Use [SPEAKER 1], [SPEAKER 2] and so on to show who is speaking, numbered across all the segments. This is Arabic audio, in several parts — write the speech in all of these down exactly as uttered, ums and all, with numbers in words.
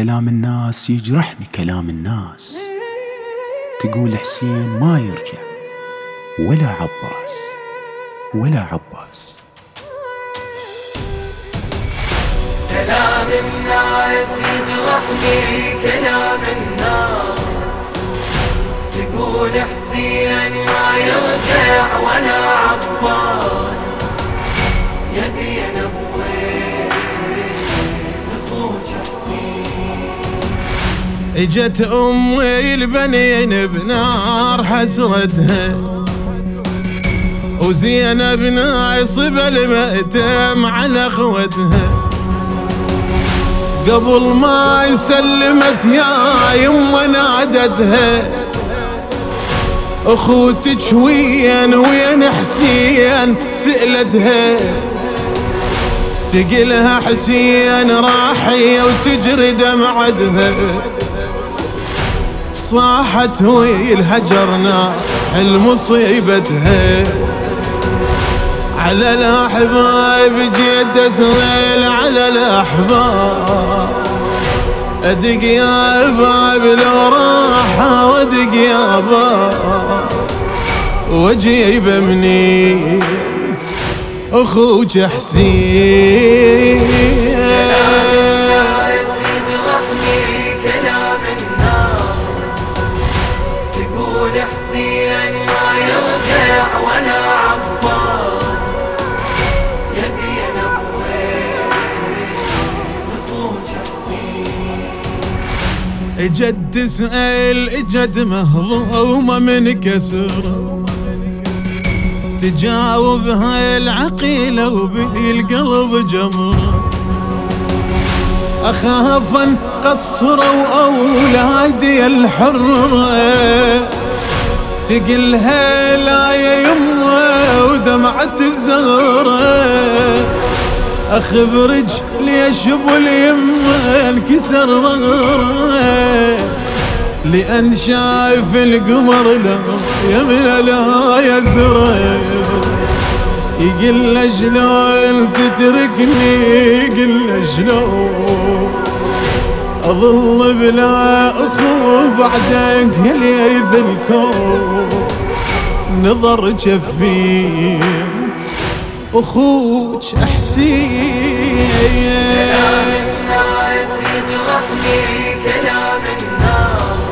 [SPEAKER 1] كلام الناس يجرحني كلام الناس. تقول حسين ما يرجع ولا عباس ولا عباس.
[SPEAKER 2] كلام الناس يجرحني كلام الناس. تقول حسين ما يرجع ولا عباس. يا زينب وين اخوك حسين؟
[SPEAKER 3] اجت امي البنين بنار حسرتها، وزينب نايصب المأتم على اخوتها. قبل ما يسلمت يا يمه نادتها، اخوتك وين وين حسين؟ سألتها تقلها حسين راحي وتجري دمعتها. صاحت ويل هجرنا المصيبتها. على الاحباب جيت اسهل على الاحباب. ادق يا باب لو راحه وادق يا باب، واجيب مني اخوك حسين.
[SPEAKER 2] كلام الناس يجرحني كلام الناس. تقول حسين ما يرجع ولا عباس. يا زينب وين اخوك حسين؟
[SPEAKER 3] اجت تسأل اجت مهضومة من كسر، تجاوبها العقيلة وبالقلب جمر. أخاف أن قصروا أولادي الحرة، تقلها لا يا يمه ودمعة الزهرة. أخبرج ليش ابو اليمه انكسر ظهره، لأن شايف القمر لا يمنى لا يزره. يقل شلون تتركني، يقل شلون أظل بلا أخو بعدك يا ليث الكون. نظر جفين أخوك حسين.
[SPEAKER 2] كلام الناس يجرحني كلام الناس.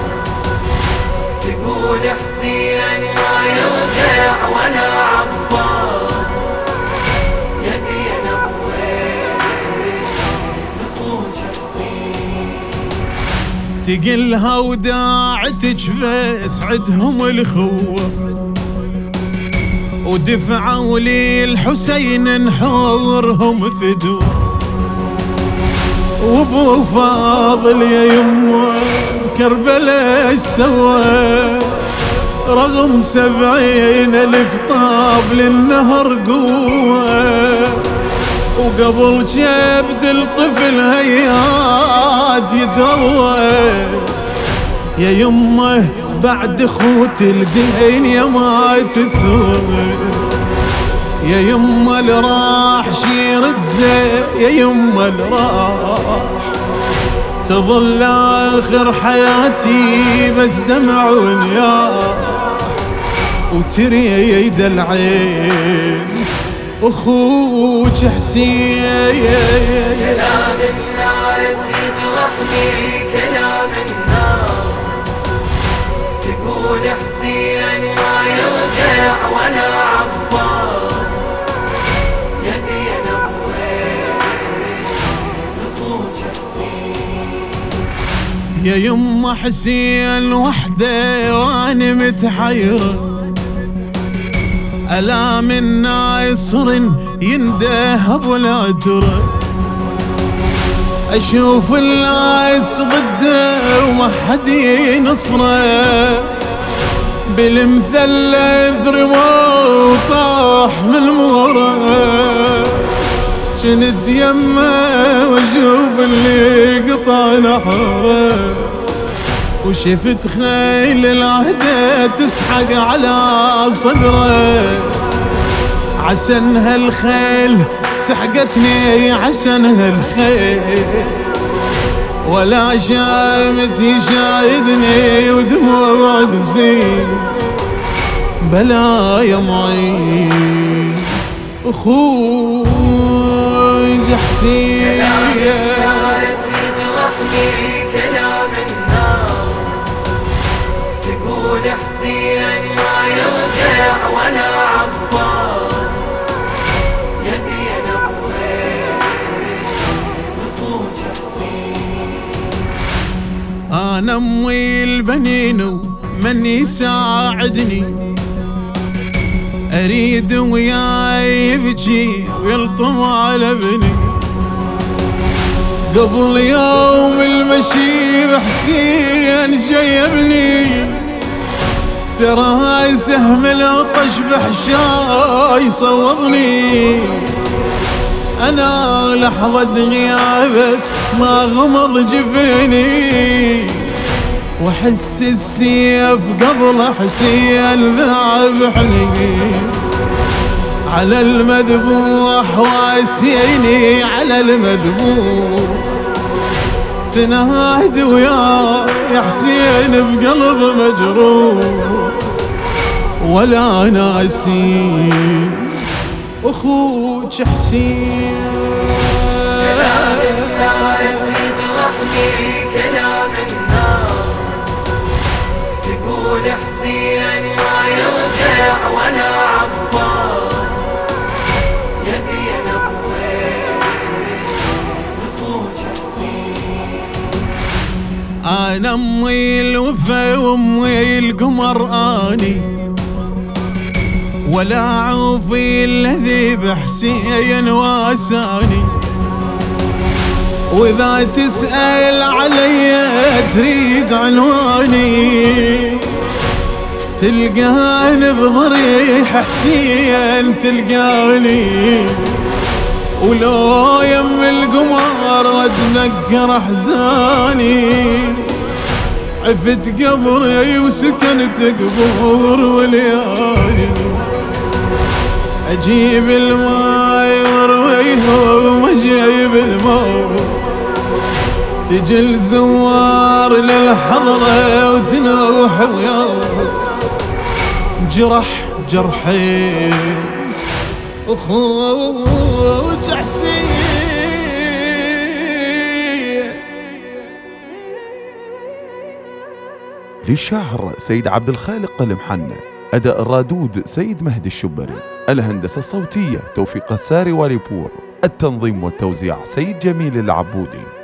[SPEAKER 2] تقول حسين ما يرجع ولا عباس. يا زينب وين اخوك حسين؟
[SPEAKER 3] تقلها وداعتك بس عدهم الخوة، ودفعوا لي الحسين نحورهم فدوة. وابو فاضل يا يمه كربلاء ايش سوى؟ رغم سبعين الف طاب للنهر قوة، وقبل جبد الطفل هياد يدروى. يا يمه بعد خوت الدين يا ما تسوى. يا يمه اللي راح شيرده، يا يمه اللي راح تظل آخر حياتي بس دمع ونياح. وتريد العين أخوك حسين.
[SPEAKER 2] كلام الناس يجرحني كلام الناس. تقول حسين ما يرجع ولا عباس. يا زينب وين اخوك حسين؟
[SPEAKER 3] يا يمه حسين وحده وانا متحيرة. ألا من ناصر ينده ابو العترة، اشوف الناس ضده وما حد ينصره. بالمثلث رمى وطاح من المغرة، جنت يمه واشوف اللي قطع نحره. وشفت خيل العهدة تسحق على صدره، عسن هالخيل سحقتني عسن هالخيل، ولا شامت يشاهدني ودموع تزيد بلا يا معين اخوي حسين.
[SPEAKER 2] كلام الناس تقول حسين ما يرجع ولا عباس يا زينب وين ضفوج حسين.
[SPEAKER 3] انا امي البنين ومن يساعدني اريد وياي يبكي ويلطم على ابني قبل يوم المشي بحسين شيبني ترى هاي سهم العطش بحشاي صوبني. انا لحظة غيابك ما غمض جفني واحس السيف قبل حسين ذابحني على المذبوح واسيني على المذبوح تنهد ويا يا حسين بقلب مجروح ولا ناسين اخوك حسين.
[SPEAKER 2] كلام الناس يجرحني كلام الناس تقول حسين ما يرجع ولا عباس يا زينب وين ضفوج حسين.
[SPEAKER 3] انا امي الوفا وامي القمر اني ولا عوفي الذي بحسين واساني واذا تسأل علي تريد عنواني تلقاني بضريح حسين تلقاني ولو يم القمر واتذكر احزاني عفت قبري وسكنت قبور وليالي اجيب الماي وارويهم اجيب الماء تجي الزوار للحضرة وتنوح وياه جرح جرحي اخوك حسين.
[SPEAKER 4] للشاعر سيد عبد الخالق المحنى، أداء الرادود سيد مهدي الشبري، الهندسة الصوتية توفيق الساري واليبور، التنظيم والتوزيع سيد جميل العبودي.